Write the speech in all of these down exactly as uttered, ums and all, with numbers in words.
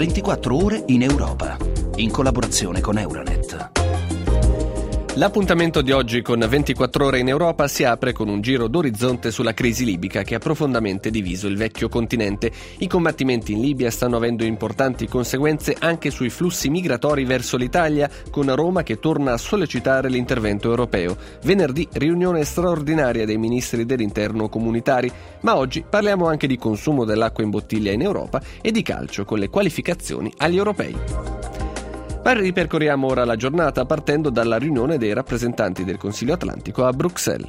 ventiquattro ore in Europa, in collaborazione con Euronet. L'appuntamento di oggi con ventiquattro ore in Europa si apre con un giro d'orizzonte sulla crisi libica che ha profondamente diviso il vecchio continente. I combattimenti in Libia stanno avendo importanti conseguenze anche sui flussi migratori verso l'Italia, con Roma che torna a sollecitare l'intervento europeo. Venerdì riunione straordinaria dei ministri dell'interno comunitari, ma oggi parliamo anche di consumo dell'acqua in bottiglia in Europa e di calcio con le qualificazioni agli europei. Ma ripercorriamo ora la giornata partendo dalla riunione dei rappresentanti del Consiglio Atlantico a Bruxelles.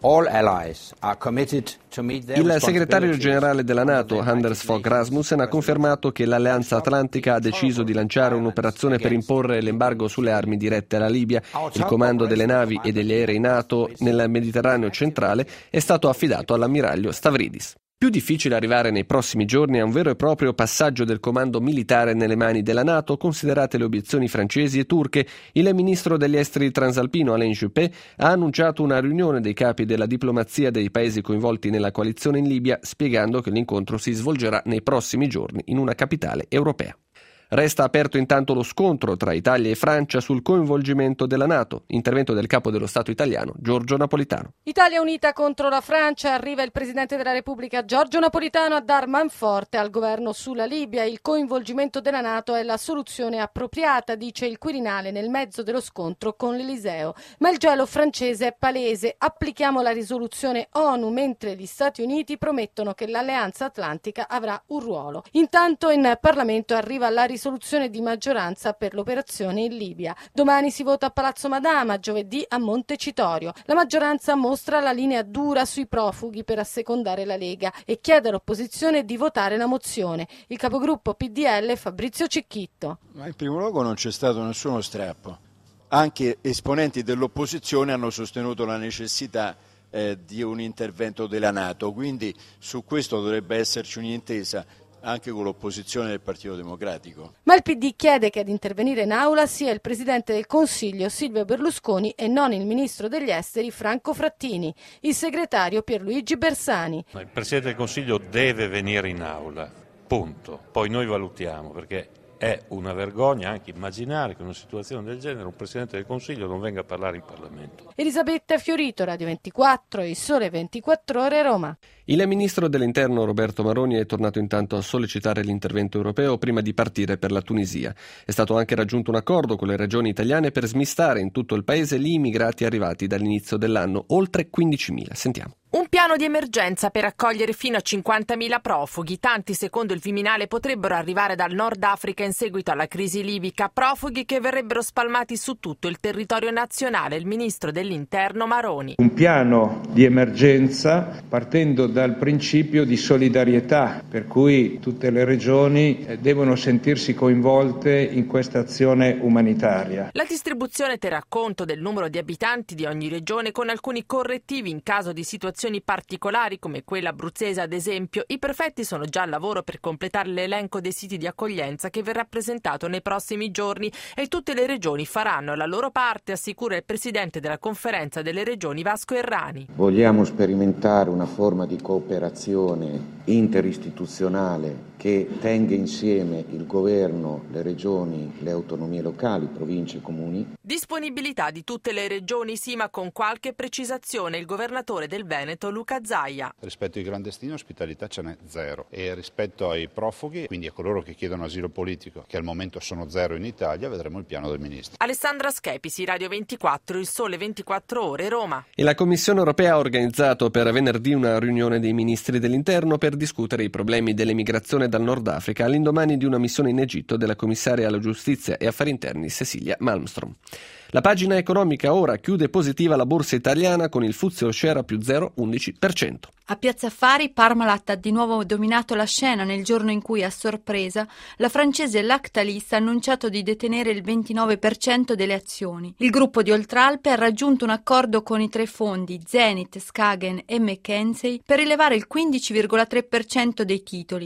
Il segretario generale della NATO, Anders Fogh Rasmussen, ha confermato che l'Alleanza Atlantica ha deciso di lanciare un'operazione per imporre l'embargo sulle armi dirette alla Libia. Il comando delle navi e degli aerei NATO nel Mediterraneo centrale è stato affidato all'ammiraglio Stavridis. Più difficile arrivare nei prossimi giorni a un vero e proprio passaggio del comando militare nelle mani della NATO, considerate le obiezioni francesi e turche. Il ministro degli esteri transalpino Alain Juppé ha annunciato una riunione dei capi della diplomazia dei paesi coinvolti nella coalizione in Libia, spiegando che l'incontro si svolgerà nei prossimi giorni in una capitale europea. Resta aperto intanto lo scontro tra Italia e Francia sul coinvolgimento della NATO. Intervento del capo dello Stato italiano, Giorgio Napolitano. Italia unita contro la Francia. Arriva il Presidente della Repubblica, Giorgio Napolitano, a dar manforte al governo sulla Libia. Il coinvolgimento della NATO è la soluzione appropriata, dice il Quirinale nel mezzo dello scontro con l'Eliseo. Ma il gelo francese è palese. Applichiamo la risoluzione ONU, mentre gli Stati Uniti promettono che l'Alleanza Atlantica avrà un ruolo. Intanto in Parlamento arriva la risoluzione risoluzione di maggioranza per l'operazione in Libia. Domani si vota a Palazzo Madama, giovedì a Montecitorio. La maggioranza mostra la linea dura sui profughi per assecondare la Lega e chiede all'opposizione di votare la mozione. Il capogruppo P D L Fabrizio Cicchitto. Ma in primo luogo non c'è stato nessuno strappo. Anche esponenti dell'opposizione hanno sostenuto la necessità eh, di un intervento della NATO, quindi su questo dovrebbe esserci un'intesa anche con l'opposizione del Partito Democratico. Ma il P D chiede che ad intervenire in aula sia il Presidente del Consiglio Silvio Berlusconi e non il Ministro degli Esteri Franco Frattini, il segretario Pierluigi Bersani. Il Presidente del Consiglio deve venire in aula, punto. Poi noi valutiamo, perché è una vergogna anche immaginare che in una situazione del genere un Presidente del Consiglio non venga a parlare in Parlamento. Elisabetta Fiorito, Radio ventiquattro, Il Sole ventiquattro Ore, Roma. Il ministro dell'Interno Roberto Maroni è tornato intanto a sollecitare l'intervento europeo prima di partire per la Tunisia. È stato anche raggiunto un accordo con le regioni italiane per smistare in tutto il paese gli immigrati arrivati dall'inizio dell'anno, oltre quindicimila. Sentiamo. Un piano di emergenza per accogliere fino a cinquantamila profughi. Tanti, secondo il Viminale, potrebbero arrivare dal Nord Africa in seguito alla crisi libica. Profughi che verrebbero spalmati su tutto il territorio nazionale. Il ministro dell'Interno Maroni. Un piano di emergenza partendo dal principio di solidarietà, per cui tutte le regioni devono sentirsi coinvolte in questa azione umanitaria. La distribuzione terrà conto del numero di abitanti di ogni regione con alcuni correttivi in caso di situazioni particolari come quella abruzzese ad esempio. I prefetti sono già al lavoro per completare l'elenco dei siti di accoglienza che verrà presentato nei prossimi giorni e tutte le regioni faranno la loro parte, assicura il presidente della conferenza delle regioni Vasco Errani. Vogliamo sperimentare una forma di cooperazione interistituzionale che tenga insieme il governo, le regioni, le autonomie locali, province e comuni. Disponibilità di tutte le regioni, sì, ma con qualche precisazione. Il governatore del Veneto Luca Zaia. Rispetto ai clandestini ospitalità ce n'è zero e rispetto ai profughi, quindi a coloro che chiedono asilo politico, che al momento sono zero in Italia, vedremo il piano del ministro. Alessandra Schepisi, Radio ventiquattro, Il Sole ventiquattro Ore, Roma. E la Commissione europea ha organizzato per venerdì una riunione dei ministri dell'interno per discutere i problemi dell'emigrazione dal Nord Africa all'indomani di una missione in Egitto della commissaria alla giustizia e affari interni Cecilia Malmström. La pagina economica ora chiude positiva la borsa italiana con il Fuzio Share a più zero virgola undici per cento. A Piazza Affari Parmalat ha di nuovo dominato la scena nel giorno in cui, a sorpresa, la francese Lactalis ha annunciato di detenere il ventinove per cento delle azioni. Il gruppo di Oltralpe ha raggiunto un accordo con i tre fondi Zenith, Skagen e McKinsey per rilevare il quindici virgola tre per cento dei titoli,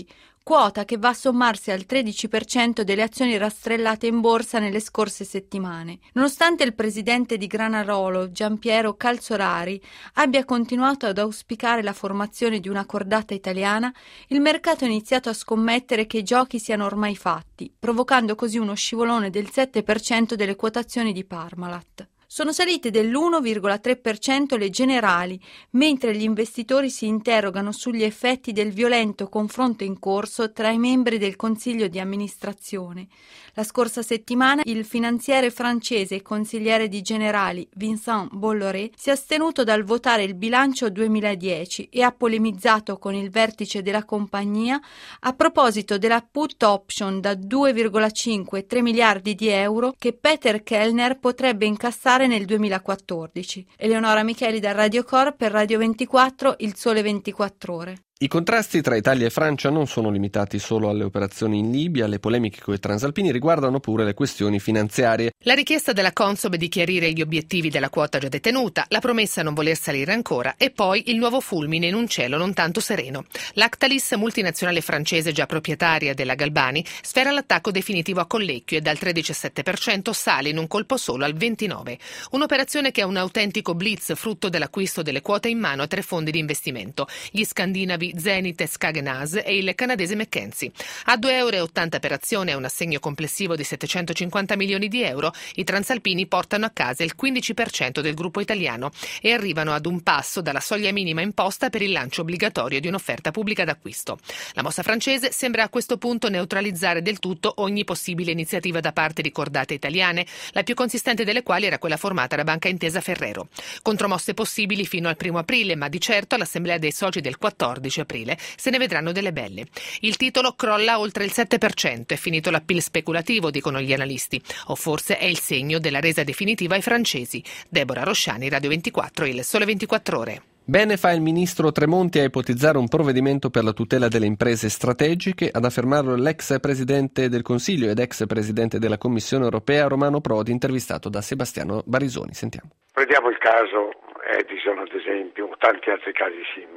quota che va a sommarsi al tredici per cento delle azioni rastrellate in borsa nelle scorse settimane. Nonostante il presidente di Granarolo, Giampiero Calzolari, abbia continuato ad auspicare la formazione di una cordata italiana, il mercato ha iniziato a scommettere che i giochi siano ormai fatti, provocando così uno scivolone del sette per cento delle quotazioni di Parmalat. Sono salite dell'uno virgola tre per cento le generali, mentre gli investitori si interrogano sugli effetti del violento confronto in corso tra i membri del Consiglio di amministrazione. La scorsa settimana il finanziere francese e consigliere di Generali Vincent Bolloré si è astenuto dal votare il bilancio duemiladieci e ha polemizzato con il vertice della compagnia a proposito della put option da due virgola cinque a tre miliardi di euro che Peter Kellner potrebbe incassare nel duemilaquattordici. Eleonora Micheli da Radio Cor per Radio ventiquattro, Il Sole ventiquattro Ore. I contrasti tra Italia e Francia non sono limitati solo alle operazioni in Libia, le polemiche coi transalpini riguardano pure le questioni finanziarie. La richiesta della Consob di chiarire gli obiettivi della quota già detenuta, la promessa a non voler salire ancora e poi il nuovo fulmine in un cielo non tanto sereno. Lactalis, multinazionale francese già proprietaria della Galbani, sfera l'attacco definitivo a Collecchio e dal tredici virgola sette per cento sale in un colpo solo al ventinove per cento. Un'operazione che è un autentico blitz frutto dell'acquisto delle quote in mano a tre fondi di investimento, gli scandinavi Zenith e Skagenas e il canadese McKenzie. A due euro e ottanta per azione e un assegno complessivo di settecentocinquanta milioni di euro, i transalpini portano a casa il quindici per cento del gruppo italiano e arrivano ad un passo dalla soglia minima imposta per il lancio obbligatorio di un'offerta pubblica d'acquisto. La mossa francese sembra a questo punto neutralizzare del tutto ogni possibile iniziativa da parte di cordate italiane, la più consistente delle quali era quella formata da Banca Intesa Ferrero. Contromosse possibili fino al primo aprile, ma di certo all'assemblea dei soci del quattordici aprile se ne vedranno delle belle. Il titolo crolla oltre il sette per cento, è finito l'appeal speculativo, dicono gli analisti, o forse è il segno della resa definitiva ai francesi. Deborah Rosciani, Radio ventiquattro, Il Sole ventiquattro Ore. Bene fa il ministro Tremonti a ipotizzare un provvedimento per la tutela delle imprese strategiche, ad affermarlo l'ex presidente del Consiglio ed ex presidente della Commissione europea Romano Prodi, intervistato da Sebastiano Barisoni. Sentiamo. Prendiamo il caso Edison ad esempio, o tanti altri casi simili.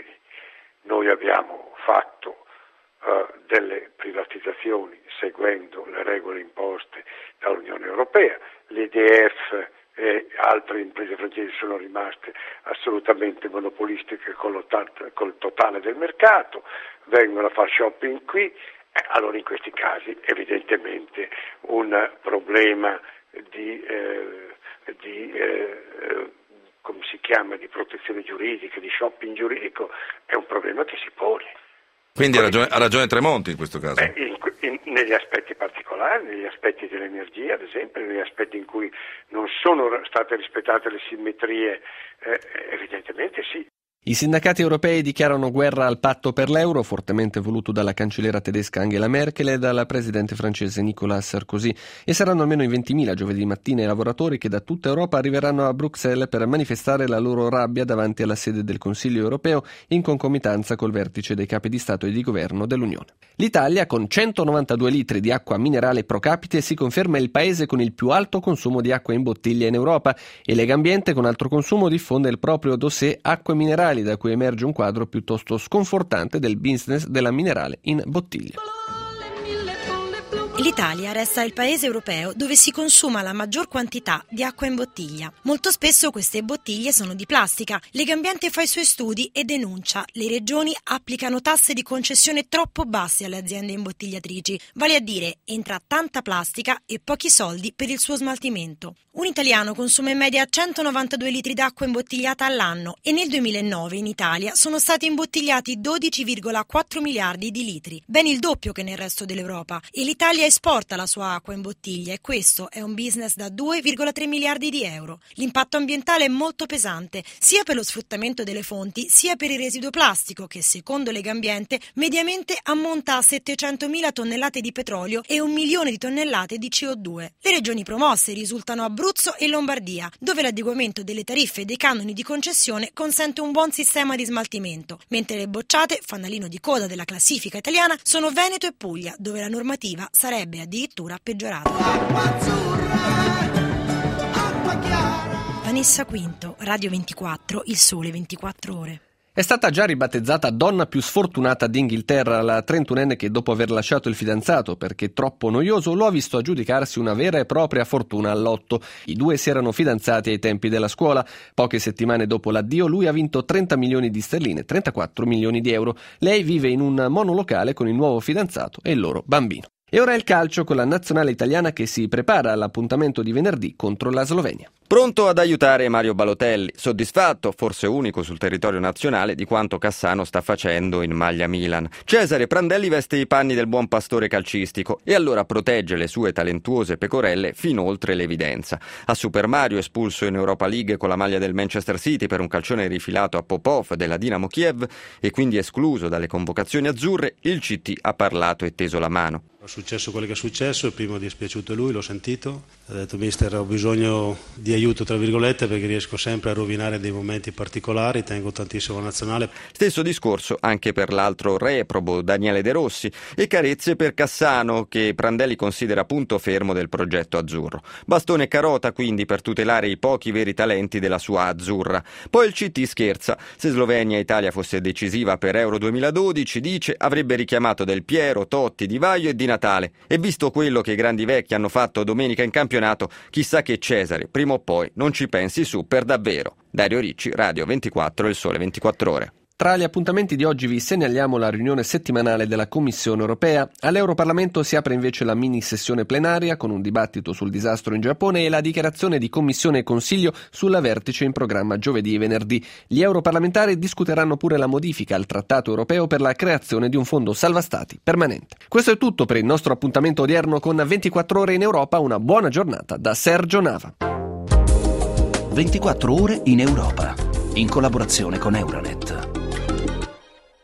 Noi abbiamo fatto uh, delle privatizzazioni seguendo le regole imposte dall'Unione Europea, l'E D F e altre imprese francesi sono rimaste assolutamente monopolistiche con, con il totale del mercato, vengono a fare shopping qui, eh, allora in questi casi evidentemente un problema di, eh, di eh, come si chiama, di protezione giuridica, di shopping giuridico, è un problema che si pone. Quindi ha ragione, ha ragione Tremonti in questo caso? Beh, in, in, negli aspetti particolari, negli aspetti dell'energia, ad esempio, negli aspetti in cui non sono state rispettate le simmetrie, eh, evidentemente sì. I sindacati europei dichiarano guerra al patto per l'euro, fortemente voluto dalla cancelliera tedesca Angela Merkel e dal presidente francese Nicolas Sarkozy, e saranno almeno in ventimila giovedì mattina i lavoratori che da tutta Europa arriveranno a Bruxelles per manifestare la loro rabbia davanti alla sede del Consiglio europeo in concomitanza col vertice dei capi di Stato e di Governo dell'Unione. L'Italia, con centonovantadue litri di acqua minerale pro capite, si conferma il paese con il più alto consumo di acqua in bottiglia in Europa, e Legambiente, con alto consumo, diffonde il proprio dossier Acque Minerali, da cui emerge un quadro piuttosto sconfortante del business della minerale in bottiglia. L'Italia resta il paese europeo dove si consuma la maggior quantità di acqua in bottiglia. Molto spesso queste bottiglie sono di plastica. Legambiente fa i suoi studi e denuncia: le regioni applicano tasse di concessione troppo basse alle aziende imbottigliatrici, vale a dire entra tanta plastica e pochi soldi per il suo smaltimento. Un italiano consuma in media centonovantadue litri d'acqua imbottigliata all'anno e nel duemilanove in Italia sono stati imbottigliati dodici virgola quattro miliardi di litri, ben il doppio che nel resto dell'Europa, e l'Italia esporta la sua acqua in bottiglia e questo è un business da due virgola tre miliardi di euro. L'impatto ambientale è molto pesante, sia per lo sfruttamento delle fonti sia per il residuo plastico che, secondo Legambiente, mediamente ammonta a settecentomila tonnellate di petrolio e un milione di tonnellate di C O due. Le regioni promosse risultano Abruzzo e Lombardia, dove l'adeguamento delle tariffe e dei canoni di concessione consente un buon sistema di smaltimento, mentre le bocciate, fanalino di coda della classifica italiana, sono Veneto e Puglia, dove la normativa sarebbe addirittura peggiorata. Vanessa Quinto, Radio ventiquattro, Il Sole ventiquattro Ore. È stata già ribattezzata donna più sfortunata d'Inghilterra, la trentunenne che dopo aver lasciato il fidanzato perché troppo noioso lo ha visto aggiudicarsi una vera e propria fortuna al lotto. I due si erano fidanzati ai tempi della scuola. Poche settimane dopo l'addio lui ha vinto trenta milioni di sterline, trentaquattro milioni di euro. Lei vive in un monolocale con il nuovo fidanzato e il loro bambino. E ora il calcio con la nazionale italiana che si prepara all'appuntamento di venerdì contro la Slovenia. Pronto ad aiutare Mario Balotelli, soddisfatto, forse unico sul territorio nazionale, di quanto Cassano sta facendo in maglia Milan. Cesare Prandelli veste i panni del buon pastore calcistico e allora protegge le sue talentuose pecorelle fin oltre l'evidenza. A Super Mario, espulso in Europa League con la maglia del Manchester City per un calcione rifilato a Popov della Dinamo Kiev e quindi escluso dalle convocazioni azzurre, il C T ha parlato e teso la mano. È successo quello che è successo, il primo è dispiaciuto lui, l'ho sentito, ha detto mister ho bisogno di aiuto tra virgolette perché riesco sempre a rovinare dei momenti particolari, tengo tantissimo la nazionale. Stesso discorso anche per l'altro reprobo Daniele De Rossi e carezze per Cassano che Prandelli considera punto fermo del progetto azzurro. Bastone e carota quindi per tutelare i pochi veri talenti della sua azzurra. Poi il C T scherza, se Slovenia e Italia fosse decisiva per Euro duemiladodici, dice, avrebbe richiamato Del Piero, Totti, Di Vaio e Di Natale. E visto quello che i grandi vecchi hanno fatto domenica in campionato, chissà che Cesare prima o poi non ci pensi su per davvero. Dario Ricci, Radio ventiquattro, Il Sole ventiquattro Ore. Tra gli appuntamenti di oggi vi segnaliamo la riunione settimanale della Commissione europea. All'Europarlamento si apre invece la mini sessione plenaria con un dibattito sul disastro in Giappone e la dichiarazione di Commissione e Consiglio sulla vertice in programma giovedì e venerdì. Gli europarlamentari discuteranno pure la modifica al Trattato europeo per la creazione di un fondo salva stati permanente. Questo è tutto per il nostro appuntamento odierno con ventiquattro Ore in Europa. Una buona giornata da Sergio Nava. ventiquattro Ore in Europa, in collaborazione con Euronet.